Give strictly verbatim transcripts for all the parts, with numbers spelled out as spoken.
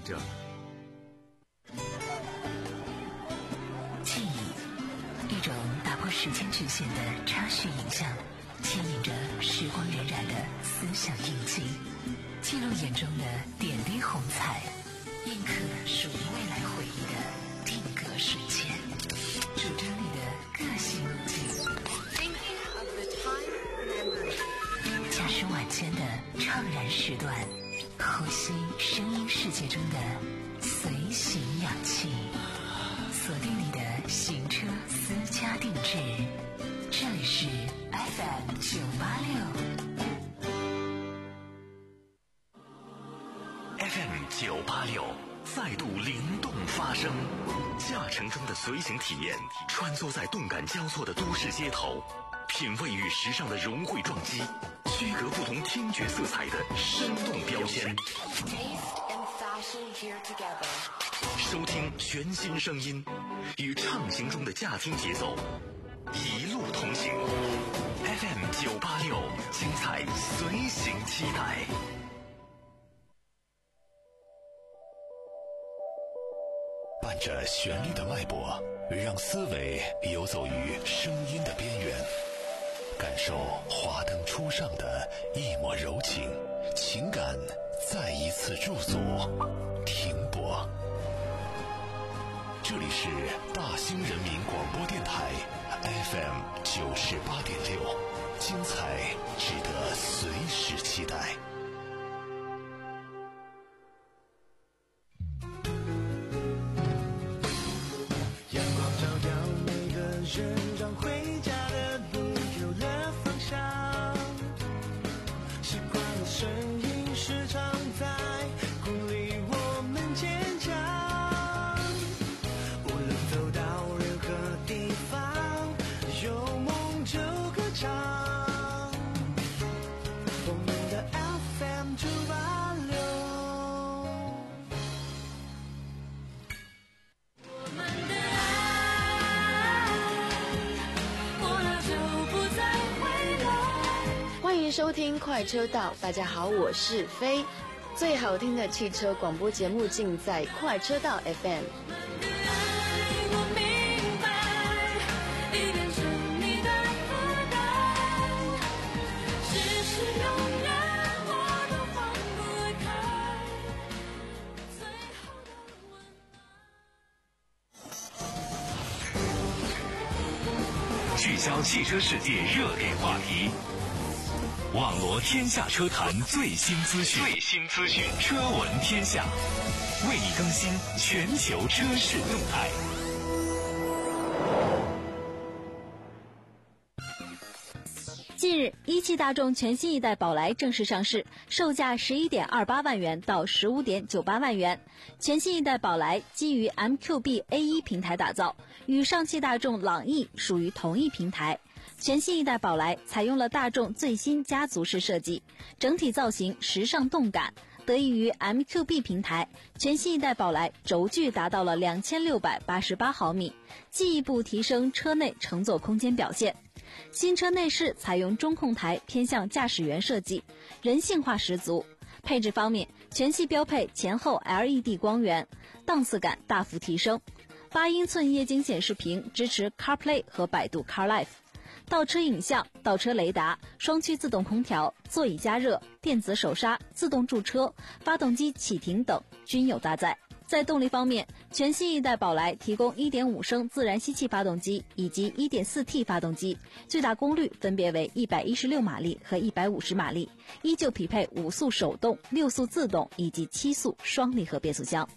着。 记忆，一种打破时间局限的插叙影像，牵引着时光荏苒的思想印记，记录眼中的点滴红彩，印刻属于未来回忆的定格瞬间，主张你的个性路径。驾驶晚间的怅然时段，呼吸声音世界中的随行氧气，锁定你的行车私家定制。这里是 F M 九八六 F M 九八六再度灵动发声，驾乘中的随行体验，穿梭在动感交错的都市街头，品味与时尚的融汇撞击，区隔不同听觉色彩的生动标签，收听全新声音，与畅行中的驾听节奏一路同行。 F M 九八六，精彩随行期待。伴着旋律的脉搏，让思维游走于声音的边缘，感受华灯初上的一抹柔情，情感再一次驻足停泊。这里是大兴人民广播电台 F M 九十八点六，精彩值得随时期待。 阳光照耀每个人，让回家的路有了方向。习惯的声音时常在鼓励我们坚强。无论走到任何地方，有梦就歌唱。我们的 F M 九八六。 欢迎收听快车道，大家好，我是飞。最好听的汽车广播节目尽在快车道 F M。 聚焦汽车世界热点话题，网罗天下车坛最新资讯，最新资讯，车闻天下，为你更新全球车市动态。 近日，一汽大众全新一代宝来正式上市，售价 十一点二八万元到 十五点九八万元。全新一代宝来基于 M Q B A 一 平台打造，与上汽大众朗逸属于同一平台。全新一代宝来采用了大众最新家族式设计，整体造型时尚动感。得益于 M Q B 平台，全新一代宝来轴距达到了两千六百八十八毫米，进一步提升车内乘坐空间表现。新车内饰采用中控台偏向驾驶员设计，人性化十足。配置方面，全系标配前后 L E D 光源，档次感大幅提升。八英寸液晶显示屏支持 CarPlay 和百度 CarLife， 倒车影像、倒车雷达、双区自动空调、座椅加热、电子手刹、自动驻车、发动机启停等均有搭载。在动力方面，全新一代宝来提供 一点五升自然吸气发动机以及 一点四 T 发动机，最大功率分别为一百一十六马力和一百五十马力，依旧匹配五速手动、六速自动以及七速双离合变速箱。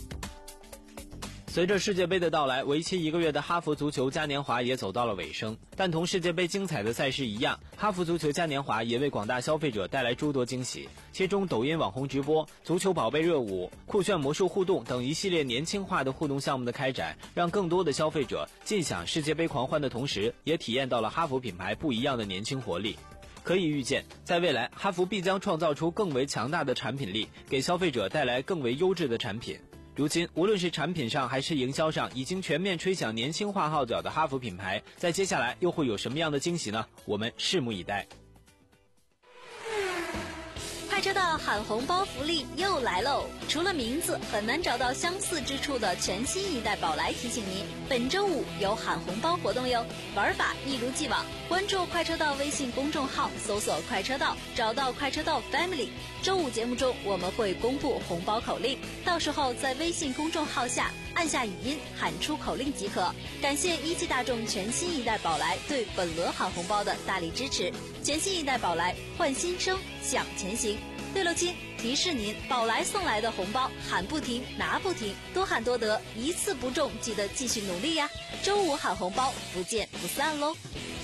随着世界杯的到来，为期一个月的哈佛足球嘉年华也走到了尾声。但同世界杯精彩的赛事一样，哈佛足球嘉年华也为广大消费者带来诸多惊喜。其中抖音网红直播、足球宝贝热舞、酷炫魔术互动等一系列年轻化的互动项目的开展，让更多的消费者尽享世界杯狂欢的同时，也体验到了哈佛品牌不一样的年轻活力。可以预见，在未来，哈佛必将创造出更为强大的产品力，给消费者带来更为优质的产品。如今，无论是产品上还是营销上，已经全面吹响年轻化号角的哈弗品牌，在接下来又会有什么样的惊喜呢？我们拭目以待。 快车道喊红包福利又来喽！除了名字很难找到相似之处的全新一代宝来提醒您，本周五有喊红包活动哟。玩法一如既往，关注快车道微信公众号，搜索快车道，找到快车道 Family。周五节目中我们会公布红包口令，到时候在微信公众号下按下语音喊出口令即可。感谢一汽大众全新一代宝来对本轮喊红包的大力支持。全新一代宝来，换新生，向前行。对了亲，提示您，宝来送来的红包喊不停，拿不停，多喊多得，一次不中记得继续努力呀！周五喊红包，不见不散喽！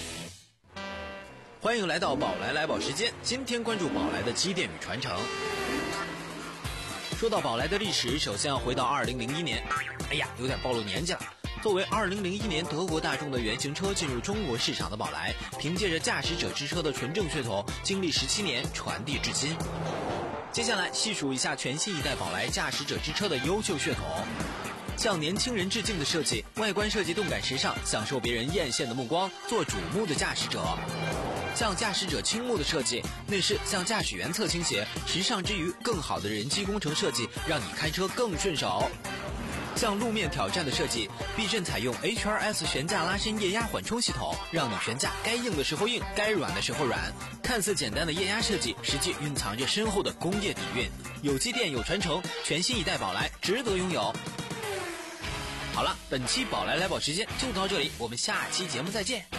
欢迎来到宝来来宝时间，今天关注宝来的积淀与传承。说到宝来的历史，首先要回到二零零一年，哎呀，有点暴露年纪了。作为二零零一年德国大众的原型车进入中国市场的宝来，凭借着驾驶者之车的纯正血统，经历十七年传递至今。接下来细数一下全新一代宝来驾驶者之车的优秀血统。向年轻人致敬的设计，外观设计动感时尚，享受别人艳羡的目光，做瞩目的驾驶者。向驾驶者倾慕的设计，内饰向驾驶员侧倾斜，时尚之余更好的人机工程设计，让你开车更顺手。向路面挑战的设计，避震采用 H R S 悬架拉伸液压缓冲系统，让你悬架该硬的时候硬，该软的时候软。看似简单的液压设计，实际蕴藏着深厚的工业底蕴。有积淀有传承，全新一代宝来值得拥有。好了，本期宝来来宝时间就到这里，我们下期节目再见。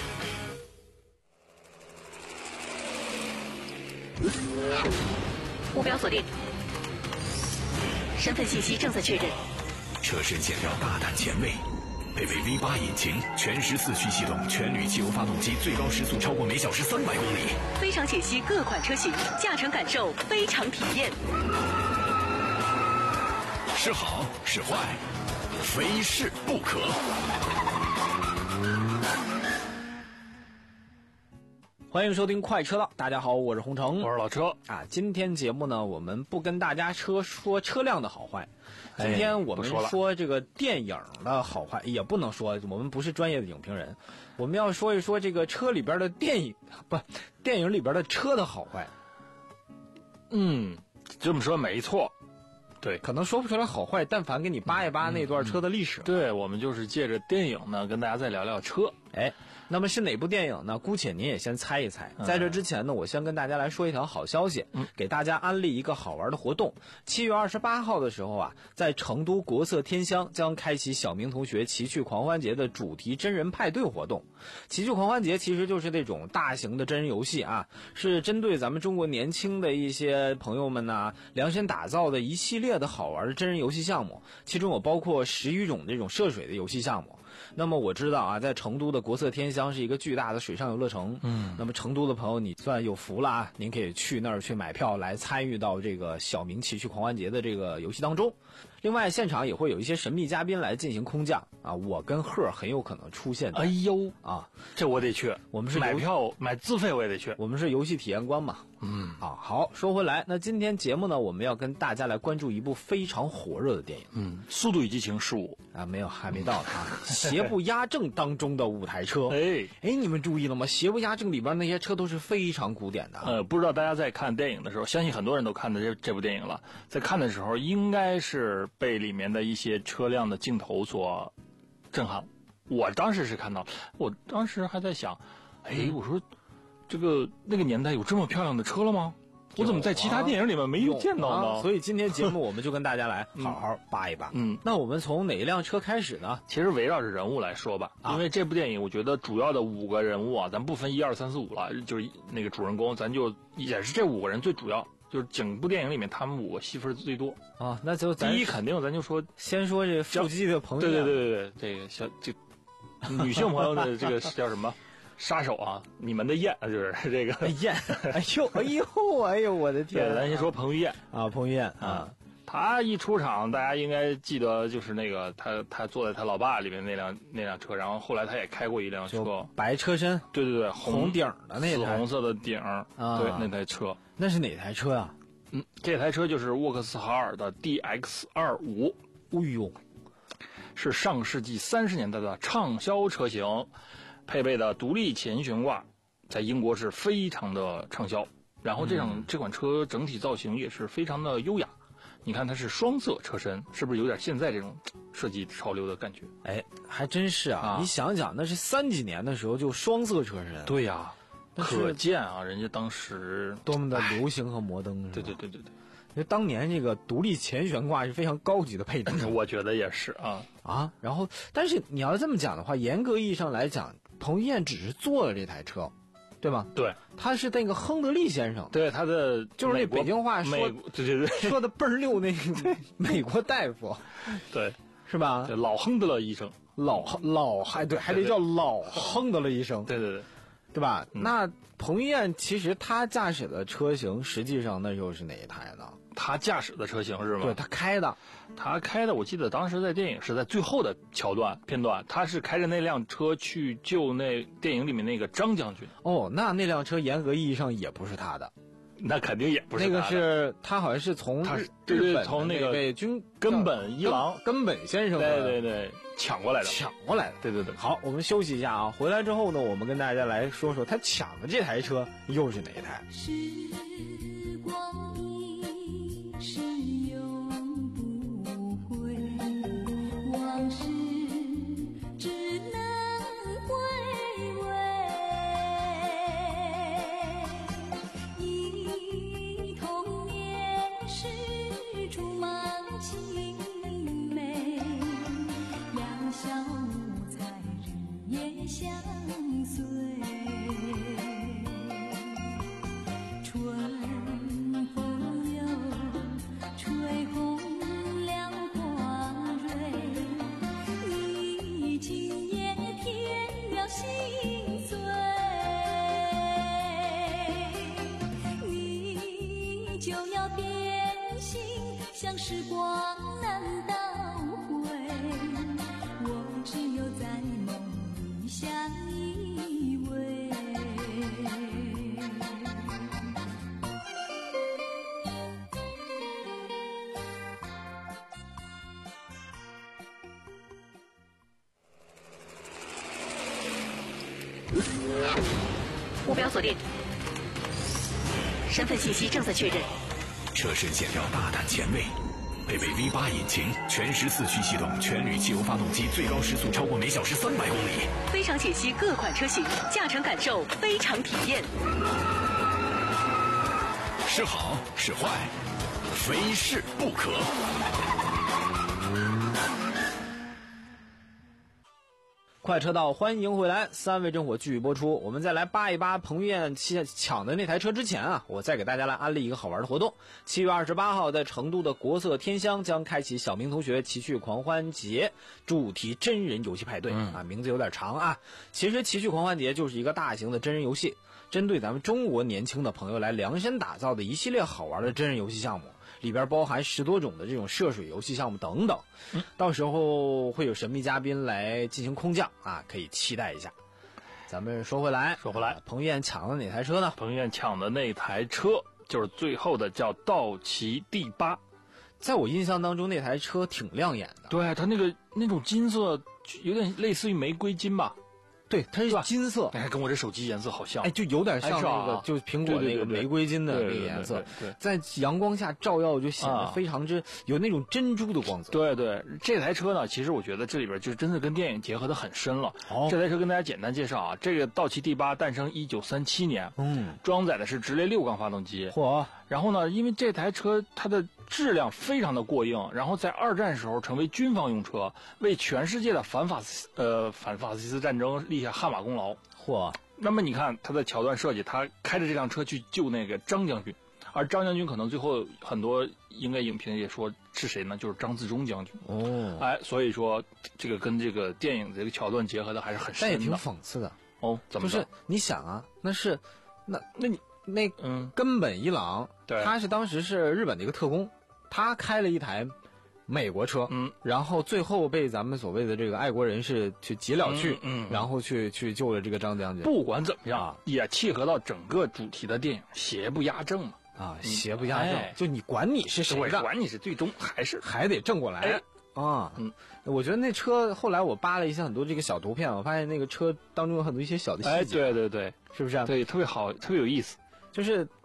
目标锁定，身份信息正在确认。 车身线条大胆前卫，配备 V 八 引擎，全时四驱系统，全铝汽油发动机，最高时速超过每小时三百公里。 非常解析各款车型，驾乘感受非常体验。 是好是坏，非试不可。 欢迎收听快车道，大家好，我是洪城， 我是老车啊。今天节目呢，我们不跟大家车说车辆的好坏，今天我们说这个电影的好坏，也不能说，我们不是专业的影评人，我们要说一说这个车里边的电影，不，电影里边的车的好坏。 嗯，这么说没错。对， 可能说不出来好坏，但凡给你扒一扒那段车的历史。 嗯嗯、对，我们就是借着电影呢，跟大家再聊聊车。 哎，那么是哪部电影呢？姑且您也先猜一猜。在这之前呢，我先跟大家来说一条好消息，嗯、给大家安利一个好玩的活动。七月二十八号的时候啊，在成都国色天香将开启小明同学奇趣狂欢节的主题真人派对活动。奇趣狂欢节其实就是那种大型的真人游戏啊，是针对咱们中国年轻的一些朋友们呢、啊、量身打造的一系列的好玩的真人游戏项目，其中有包括十余种这种涉水的游戏项目。那么我知道啊，在成都的国色天香是一个巨大的水上游乐城。嗯，那么成都的朋友你算有福了啊，您可以去那儿去买票来参与到这个小明奇趣狂欢节的这个游戏当中。另外现场也会有一些神秘嘉宾来进行空降啊，我跟贺很有可能出现。 哎呦啊， 这我得去， 我们是买票买自费我也得去， 我们是游戏体验官嘛。嗯啊，好，说回来，那今天节目呢，我们要跟大家来关注一部非常火热的电影。 嗯，速度与激情十五啊，没有，还没到啊。邪不压正当中的五台车。 哎哎，你们注意了吗？邪不压正里边那些车都是非常古典的。 呃，不知道大家在看电影的时候，相信很多人都看的这这部电影了，在看的时候应该是被里面的一些车辆的镜头所震撼。我当时是看到，我当时还在想，哎，我说这个那个年代有这么漂亮的车了吗？我怎么在其他电影里面没有见到呢？ 啊、所以今天节目我们就跟大家来好好扒一扒。嗯，那我们从哪一辆车开始呢？ 其实围绕着人物来说吧，啊、因为这部电影我觉得主要的五个人物啊，咱不分一二三四五了，就是那个主人公，咱就也是这五个人最主要。就是整部电影里面，他们五个戏份最多啊。那就第一肯定咱就说， 先说这腹肌的朋友。 对对对对对，这个小这女性朋友的这个叫什么杀手啊？你们的燕就是这个燕。哎呦哎呦哎呦，我的天！ 咱先说彭于晏啊，彭于晏啊， 他一出场，大家应该记得就是那个他他坐在他老爸里面那辆那辆车，然后后来他也开过一辆车， 白车身， 对对对， 红顶的那台， 紫红色的顶，啊、对那台车。 那是哪台车啊？ 嗯，这台车就是沃克斯豪尔的 D X 二十五， 哎呦， 是上世纪三十年代的畅销车型，配备的独立前悬挂，在英国是非常的畅销。 然后这辆、嗯、这款车整体造型也是非常的优雅。你看它是双色车身，是不是有点现在这种设计潮流的感觉？ 哎，还真是啊！啊你想想，那是三几年的时候就双色车身。 对呀、啊，可见啊，人家当时多么的流行和摩登。 对对对对对， 因为当年这个独立前悬挂是非常高级的配置， 我觉得也是啊啊。然后，但是你要这么讲的话，严格意义上来讲，彭于晏只是做了这台车。对吗？ 对， 他是那个亨德利先生， 对他的就是那北京话说， 对对对， 说的倍儿溜那个美国大夫， 对， 是吧？ 对，老亨德勒医生， 老老还对，还得叫老亨德勒医生， 对对对， 对吧？嗯、那彭于晏其实他驾驶的车型，实际上那时候是哪一台呢？ 他驾驶的车型是吗？ 对他开的， 他开的，我记得当时在电影是在最后的桥段片段，他是开着那辆车去救那电影里面那个张将军。 哦，那那辆车严格意义上也不是他的， 那肯定也不是他的。 那个是他好像是从他日对对本从那个位军根本一郎根本先生对对对抢过来的， 抢过来的。 对对对。 好，我们休息一下啊，回来之后呢，我们跟大家来说说他抢的这台车又是哪一台。 时光是永不回，往事只能回味。忆童年时竹马青梅，两小无猜日夜相随。春风又吹红了花蕊，你今夜添了心碎，你就要变心，像时光难倒回，我只有在梦里相依偎。 目标锁定，身份信息正在确认。 车身线条大胆前卫，配备 V 八 引擎，全时四驱系统，全铝汽油发动机，最高时速超过每小时三百公里。 非常解析各款车型，驾乘感受非常体验。 是好是坏，非试不可。 快车道，欢迎回来！三位正火继续播出。我们再来扒一扒彭于晏抢的那台车之前啊，我再给大家来安利一个好玩的活动。七月二十八号，在成都的国色天香将开启小明同学奇趣狂欢节主题真人游戏派对、嗯、啊，名字有点长啊。其实奇趣狂欢节就是一个大型的真人游戏，针对咱们中国年轻的朋友来量身打造的一系列好玩的真人游戏项目。里边包含十多种的这种涉水游戏项目等等，嗯、到时候会有神秘嘉宾来进行空降啊，可以期待一下。咱们说回来， 说回来， 彭于晏抢的哪台车呢？ 彭于晏抢的那台车就是最后的叫道奇 D 八， 在我印象当中，那台车挺亮眼的。 对，它那个那种金色有点类似于玫瑰金吧。 对，它是金色， 哎，跟我这手机颜色好像， 哎，就有点像那个，哎、就苹果那个玫瑰金的那个颜色，在阳光下照耀，就显得非常之、啊、有那种珍珠的光泽。 对对，这台车呢，其实我觉得这里边就真的跟电影结合的很深了。哦，这台车跟大家简单介绍啊，这个道奇 D 八诞生一九三七年，嗯，装载的是直列六缸发动机。 嚯！ 然后呢，因为这台车它的质量非常的过硬，然后在二战时候成为军方用车，为全世界的反法呃反法西斯战争立下汗马功劳。 嚯！ 那么你看它的桥段设计，他开着这辆车去救那个张将军，而张将军可能最后很多应该影评也说是谁呢？就是张自忠将军。 哦， 哎，所以说这个跟这个电影这个桥段结合的还是很深的。 但也挺讽刺的哦，怎么就是你想啊，那是那那你。那嗯， 根本一郎， 对， 他是当时是日本的一个特工，他开了一台美国车， 嗯， 然后最后被咱们所谓的这个爱国人士去劫了去， 嗯，嗯然后去去救了这个张将军。 不管怎么样，啊、也契合到整个主题的电影，邪不压正嘛， 啊，邪不压正， 哎、 就你管你是谁的， 管你是最终还是还得正过来。 哎啊，嗯，我觉得那车后来我扒了一些很多这个小图片，我发现那个车当中有很多一些小的细节， 哎，对对对， 是不是、啊？ 对，特别好，特别有意思。 就是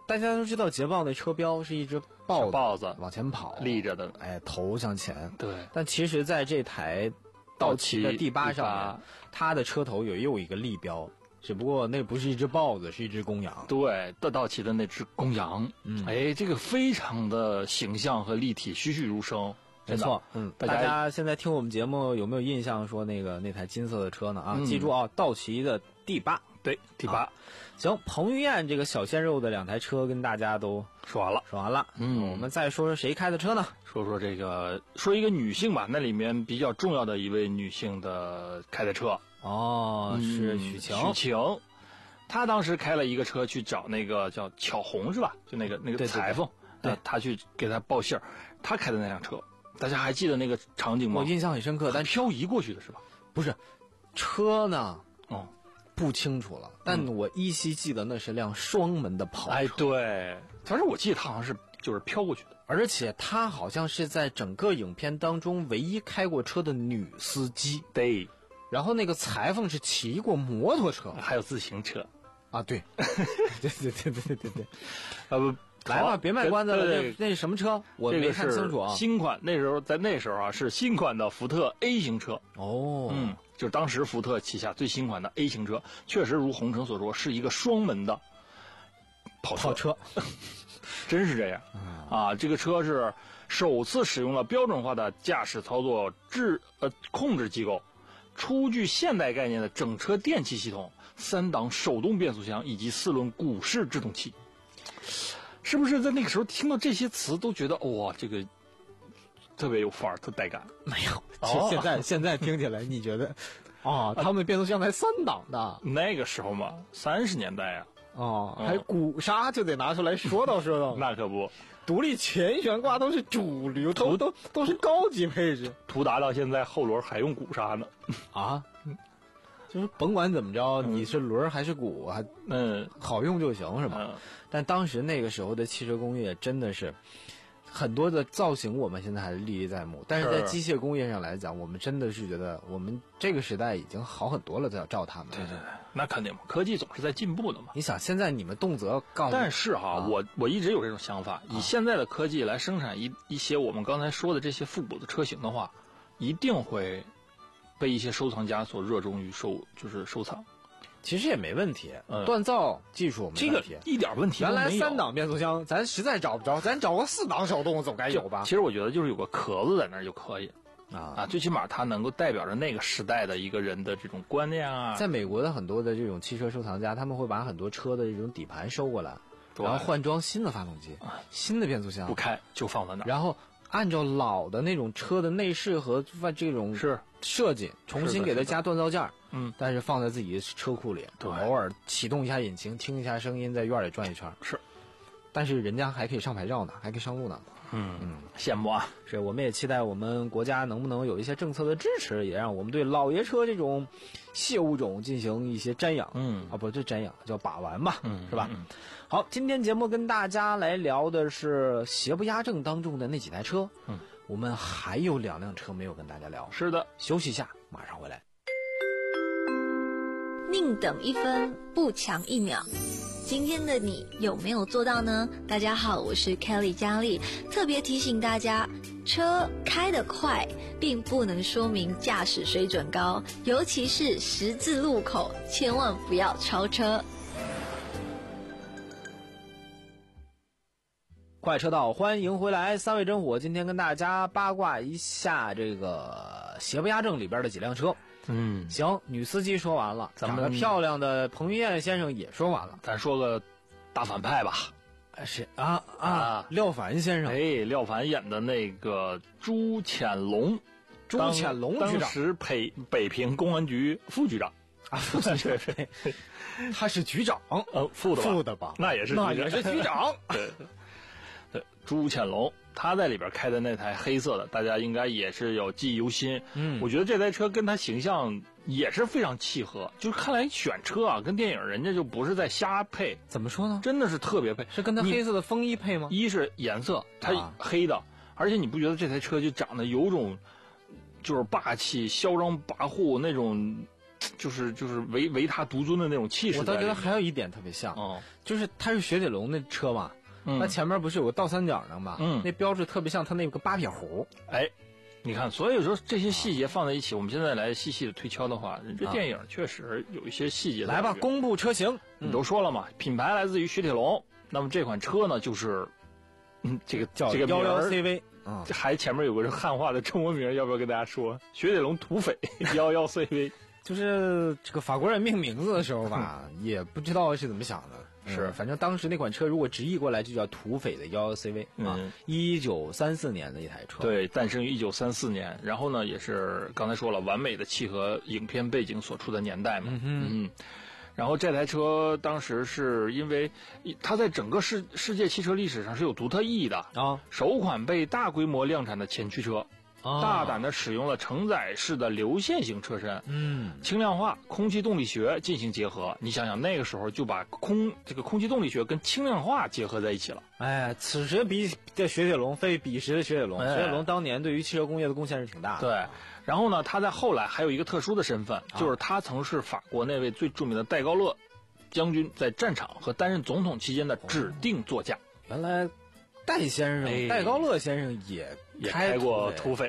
大家都知道捷豹那车标是一只豹子， 豹子往前跑， 立着的， 哎，头向前。 对， 但其实在这台道奇的第八上面， 面， 它的车头有又一个立标，只不过那不是一只豹子，是一只公羊。 对，的道奇的那只公羊， 嗯， 哎，这个非常的形象和立体，栩栩如生。 没错，嗯， 大家大家现在听我们节目有没有印象？说那个那台金色的车呢？啊， 嗯、 记住啊，道奇的第八， 对，第八。 啊、行，彭于晏这个小鲜肉的两台车跟大家都说完了， 说完了。 嗯， 我们再说说谁开的车呢？ 说说这个，说一个女性吧，那里面比较重要的一位女性的开的车。 哦，是许晴。 许晴，她当时开了一个车去找那个叫巧红是吧？就那个那个裁缝， 对， 呃，她去给她报信儿，她开的那辆车。大家还记得那个场景吗？ 我印象很深刻，但漂移过去的是吧？ 不是，车呢？ 哦， 不清楚了，但我依稀记得那是辆双门的跑车。 哎，对，反正我记得它好像是就是飘过去的， 而且她好像是在整个影片当中唯一开过车的女司机。 对， 然后那个裁缝是骑过摩托车， 还有自行车。 啊，对，对对对对对对对， 呃不。 来吧，别卖关子了。那那是什么车？我没看清楚啊。 新款那时候在那时候啊是新款的福特 A 型车。 哦， 嗯，就是当时福特旗下最新款的 A 型车，确实如洪城所说，是一个双门的跑车。 跑车真是这样啊！这个车是首次使用了标准化的驾驶操作制呃控制机构，初具现代概念的整车电气系统，三档手动变速箱以及四轮鼓式制动器。是不是在那个时候听到这些词都觉得哇，这个特别有范儿，特带感？ 没有，哦、现在现在听起来你觉得啊，他们变速箱才三档的， 那个时候嘛，三十年代啊， 哦，还鼓刹就得拿出来说道说道。 那可不， 独立前悬挂都是主流，都都都是高级配置。 途达到现在后轮还用鼓刹呢， 啊。就是甭管怎么着，你是轮还是鼓啊， 嗯， 好用就行是吧？ 嗯、 但当时那个时候的汽车工业真的是很多的造型，我们现在还是历历在目。但是在机械工业上来讲，我们真的是觉得我们这个时代已经好很多了。再照他们， 对对对，那肯定嘛，科技总是在进步的嘛。 你想，现在你们动辄告诉， 但是哈， 啊、 我我一直有这种想法，以现在的科技来生产一一些我们刚才说的这些复古的车型的话，一定会被一些收藏家所热衷于收，就是收藏。 其实也没问题， 嗯、 锻造技术没问题， 这个一点问题都没有。 原来三档变速箱，咱实在找不着，咱找个四档手动总该有吧？ 其实我觉得就是有个壳子在那儿就可以啊啊，最起码它能够代表着那个时代的一个人的这种观念啊。 在美国的很多的这种汽车收藏家，他们会把很多车的这种底盘收过来，然后换装新的发动机、 啊、 新的变速箱， 不开就放在那儿， 然后按照老的那种车的内饰和这种是设计，重新给它加锻造件， 嗯， 但是放在自己的车库里， 对， 偶尔启动一下引擎，听一下声音，在院里转一圈， 是。 但是人家还可以上牌照呢，还可以上路呢。 嗯嗯，羡慕啊！ 是，我们也期待我们国家能不能有一些政策的支持，也让我们对老爷车这种谢物种进行一些瞻仰。 嗯啊，不是瞻仰，叫把玩吧， 嗯， 是吧？ 嗯。 好，今天节目跟大家来聊的是邪不压正当中的那几台车。 嗯， 我们还有两辆车没有跟大家聊。 是的， 休息一下，马上回来。 宁等一分，不强一秒。今天的你有没有做到呢？大家好，我是 Kelly 佳丽，特别提醒大家，车开得快并不能说明驾驶水准高，尤其是十字路口，千万不要超车。 快车道，欢迎回来，三味真火。今天跟大家八卦一下这个邪不压正里边的几辆车。 嗯， 行，女司机说完了， 咱们长得漂亮的彭于晏先生也说完了， 咱说个大反派吧。 是啊啊， 啊廖凡先生， 哎，廖凡演的那个朱潜龙， 朱潜龙局长， 当时北北平公安局副局长啊，副局长，他是局长， 呃，副的吧， 副的吧， 那也是那也是局长， 对对，朱潜龙。他在里边开的那台黑色的，大家应该也是有记忆犹新。 嗯， 我觉得这台车跟他形象也是非常契合。就是看来选车啊，跟电影人家就不是在瞎配。 怎么说呢？ 真的是特别配， 是跟他黑色的风衣配吗？ 一是颜色，它黑的，啊、而且你不觉得这台车就长得有种，就是霸气、嚣张跋扈那种， 就是就是唯唯他独尊的那种气势。 我倒觉得还有一点特别像， 哦， 就是它是雪铁龙那车嘛， 嗯， 它前面不是有个倒三角的嘛， 嗯， 那标志特别像它那个八撇胡。 哎，你看，所以有时候这些细节放在一起，我们现在来细细的推敲的话，这电影确实有一些细节。 来吧，公布车型。 你都说了嘛，品牌来自于雪铁龙，那么这款车呢，就是嗯，这个叫这个幺幺 C V。啊， 这还前面有个汉化的中文名，要不要跟大家说？雪铁龙土匪幺幺 C V， 就是这个法国人命名字的时候吧，也不知道是怎么想的。是，反正当时那款车如果直译过来就叫土匪的幺幺 C V 啊，一九三四年的一台车。 对，诞生于一九三四年，然后呢，也是刚才说了，完美的契合影片背景所处的年代嘛。嗯嗯。然后这台车当时是因为它在整个世世界汽车历史上是有独特意义的啊，首款被大规模量产的前驱车，啊、大胆的使用了承载式的流线型车身，嗯，轻量化、空气动力学进行结合。你想想那个时候就把空这个空气动力学跟轻量化结合在一起了。 哎，此时比这雪铁龙非彼时的雪铁龙，哎、雪铁龙当年对于汽车工业的贡献是挺大的。 对。然后呢，他在后来还有一个特殊的身份，就是他曾是法国那位最著名的戴高乐将军在战场和担任总统期间的指定座驾。 原来戴先生、哎、戴高乐先生也也开过土匪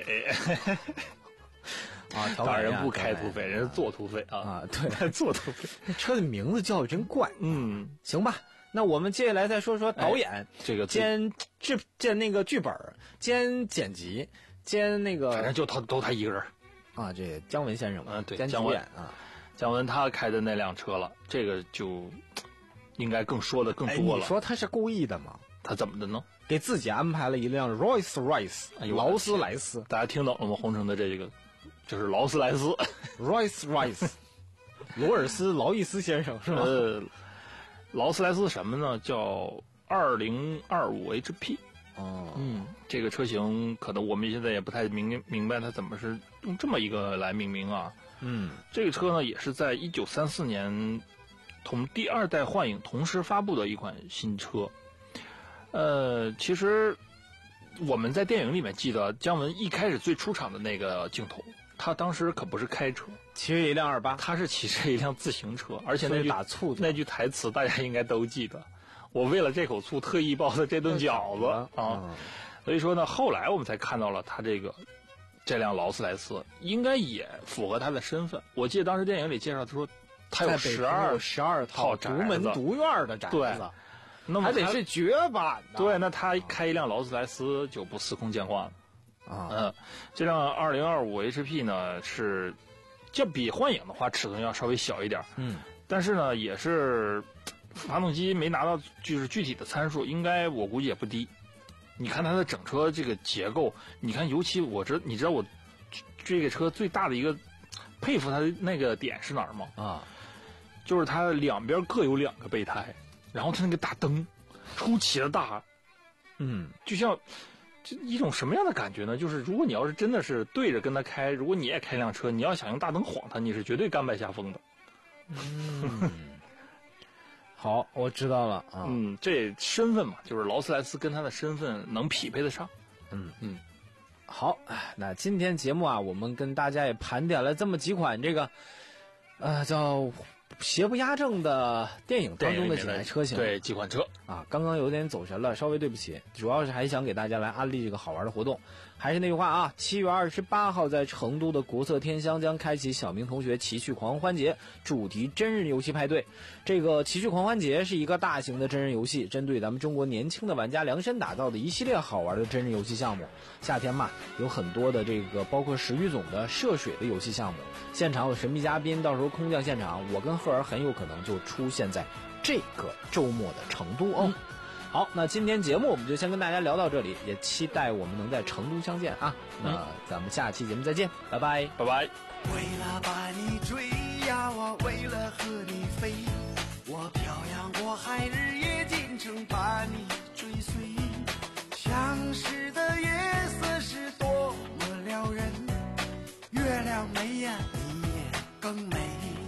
啊， 当然不开土匪，人是做土匪啊啊，对， 做土匪。 车的名字叫的真怪。嗯，行吧。那我们接下来再说说导演， 哎、这个兼制兼那个剧本，兼剪辑。兼那个， 反正就他都他一个人， 啊，这姜文先生嘛， 嗯，对， 兼主演啊， 姜文他开的那辆车了，这个就应该更说的更多了。 你说他是故意的吗？ 他怎么的呢？ 给自己安排了一辆 Rolls Royce，、哎、劳斯莱斯， 大家听懂了吗？红城的这个就是劳斯莱斯 ，Rolls Royce， 罗尔斯劳伊斯先生是吧？ 呃，劳斯莱斯什么呢？叫二零二五 H P。 哦， 嗯，这个车型可能我们现在也不太明明白它怎么是用这么一个来命名啊。 嗯， 这个车呢也是在一九三四年同第二代幻影同时发布的一款新车。呃，其实我们在电影里面记得姜文一开始最出场的那个镜头，他当时可不是开车， 骑着一辆二八， 他是骑着一辆自行车，而且那句打醋那句台词大家应该都记得。我为了这口醋特意包的这顿饺子啊，嗯、所以说呢，后来我们才看到了他这个这辆劳斯莱斯，应该也符合他的身份。我记得当时电影里介绍，他说他有十二十二套独门独院的宅子， 对，那么还得是绝版的。 对，那他开一辆劳斯莱斯就不司空见惯了啊。嗯，这辆二零二五 H P 呢是，这比幻影的话尺寸要稍微小一点，嗯，但是呢也是。发动机没拿到，就是具体的参数，应该我估计也不低。你看它的整车这个结构，你看，尤其我知，你知道我这个车最大的一个佩服它的那个点是哪儿吗？啊，就是它两边各有两个备胎，然后它那个大灯出奇的大，嗯，就像这一种什么样的感觉呢？就是如果你要是真的是对着跟它开，如果你也开辆车，你要想用大灯晃它，你是绝对甘拜下风的。 嗯。好，我知道了啊。 嗯，这身份嘛，就是劳斯莱斯跟他的身份能匹配得上。 嗯嗯。好，那今天节目啊，我们跟大家也盘点了这么几款这个，呃，叫邪不压正的电影当中的几台车型， 对，几款车啊。刚刚有点走神了，稍微对不起。主要是还想给大家来安利这个好玩的活动。还是那句话啊，七月二十八号在成都的国色天香将开启小明同学奇趣狂欢节主题真人游戏派对。这个奇趣狂欢节是一个大型的真人游戏，针对咱们中国年轻的玩家量身打造的一系列好玩的真人游戏项目。夏天嘛，有很多的这个包括十余种的涉水的游戏项目，现场有神秘嘉宾，到时候空降现场，我跟赫儿很有可能就出现在这个周末的成都哦。嗯，好，那今天节目我们就先跟大家聊到这里，也期待我们能在成都相见啊！那咱们下期节目再见，拜拜， 拜拜。 为了把你追呀，我为了和你飞，我漂洋过海，日夜兼程把你追随。相识的夜色是多么撩人，月亮美呀，你也更美。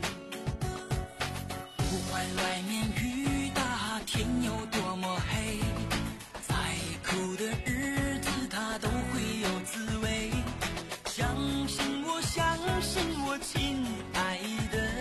不管外面雨大，天有多么黑，再苦的日子它都会有滋味。相信我，相信我，亲爱的。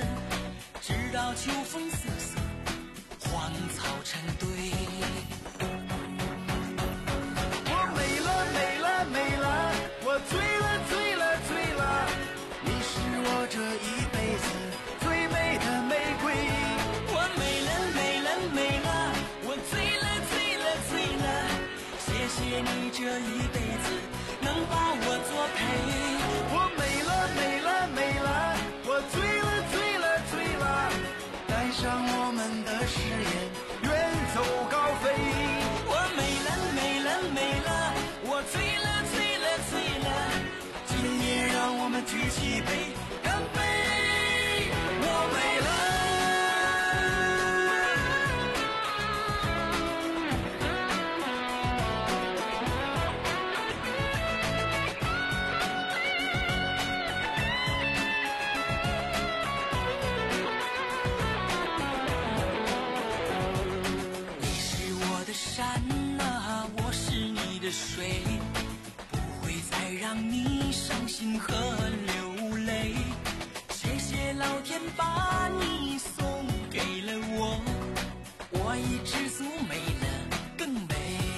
心和流泪。谢谢老天把你送给了我，我已知足，美了更美。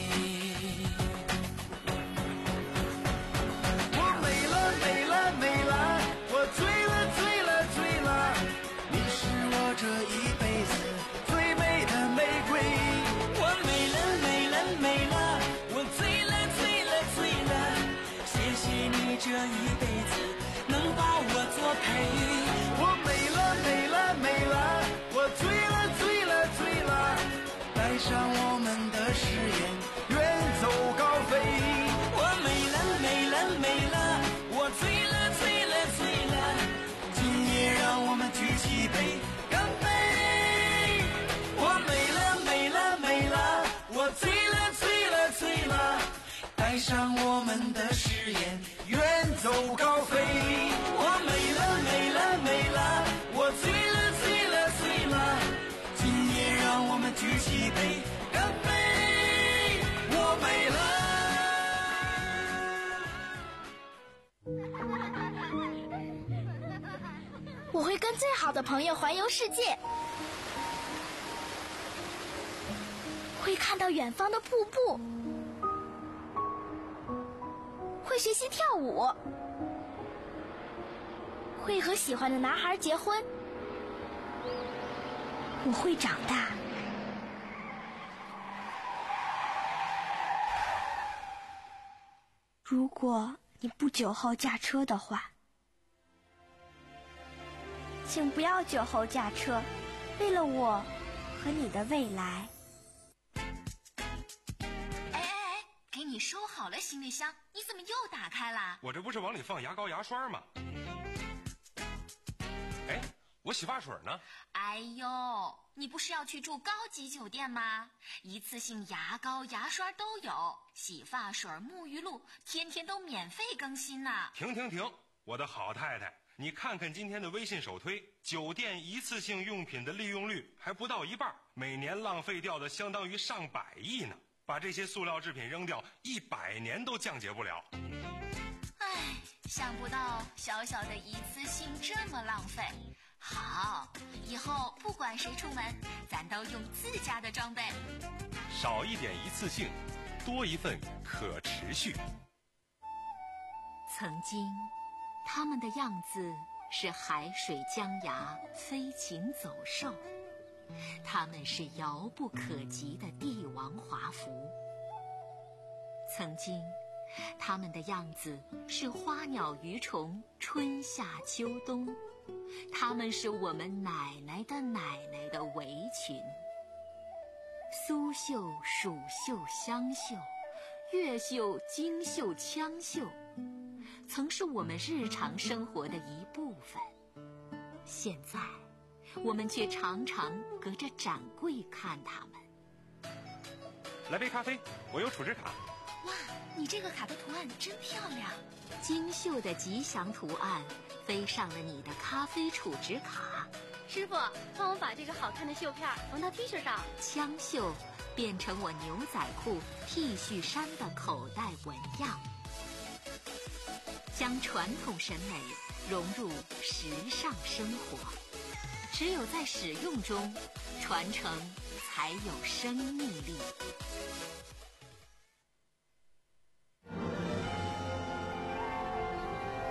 我美了美了美了，我醉了醉了醉了，你是我这一辈子最美的玫瑰。我美了美了美了，我醉了醉了醉了，谢谢你这一辈子能把我作陪。我美了美了美了，我醉了醉了醉了，带上我们的誓言远走高飞。我美了美了美了，我醉了醉了醉了，今夜让我们举起杯干杯。我美了美了美了，我醉了醉了醉了，带上我们的誓言远走高飞。我美了美了美了，我醉了醉了醉了，今夜让我们举起杯干杯。我美了。 我会跟最好的朋友环游世界，会看到远方的瀑布，会学习跳舞，会和喜欢的男孩结婚。我会长大。如果你不酒后驾车的话，请不要酒后驾车，为了我和你的未来。 哎哎哎，给你收好了行李箱，你怎么又打开了？ 我这不是往里放牙膏牙刷吗？哎，我洗发水呢？ 哎呦，你不是要去住高级酒店吗？一次性牙膏牙刷都有，洗发水沐浴露天天都免费更新呢。 停停停，我的好太太，你看看今天的微信首推，酒店一次性用品的利用率还不到一半，每年浪费掉的相当于上百亿呢。把这些塑料制品扔掉，一百年都降解不了。 唉，想不到小小的一次性这么浪费。好，以后不管谁出门，咱都用自家的装备。 少一点一次性，多一份可持续。 曾经他们的样子是海水江崖，飞禽走兽，他们是遥不可及的帝王华服。曾经他们的样子是花鸟鱼虫，春夏秋冬，他们是我们奶奶的奶奶的围裙。苏绣、蜀绣、湘绣，越绣、京绣、羌绣，曾是我们日常生活的一部分。现在我们却常常隔着展柜看它们。 来杯咖啡，我有储值卡。 哇，你这个卡的图案真漂亮，精绣的吉祥图案飞上了你的咖啡储值卡。 师傅，帮我把这个好看的绣片缝到 T 恤上。 枪绣变成我牛仔裤、T 恤衫的口袋纹样，将传统审美融入时尚生活。只有在使用中，传承才有生命力。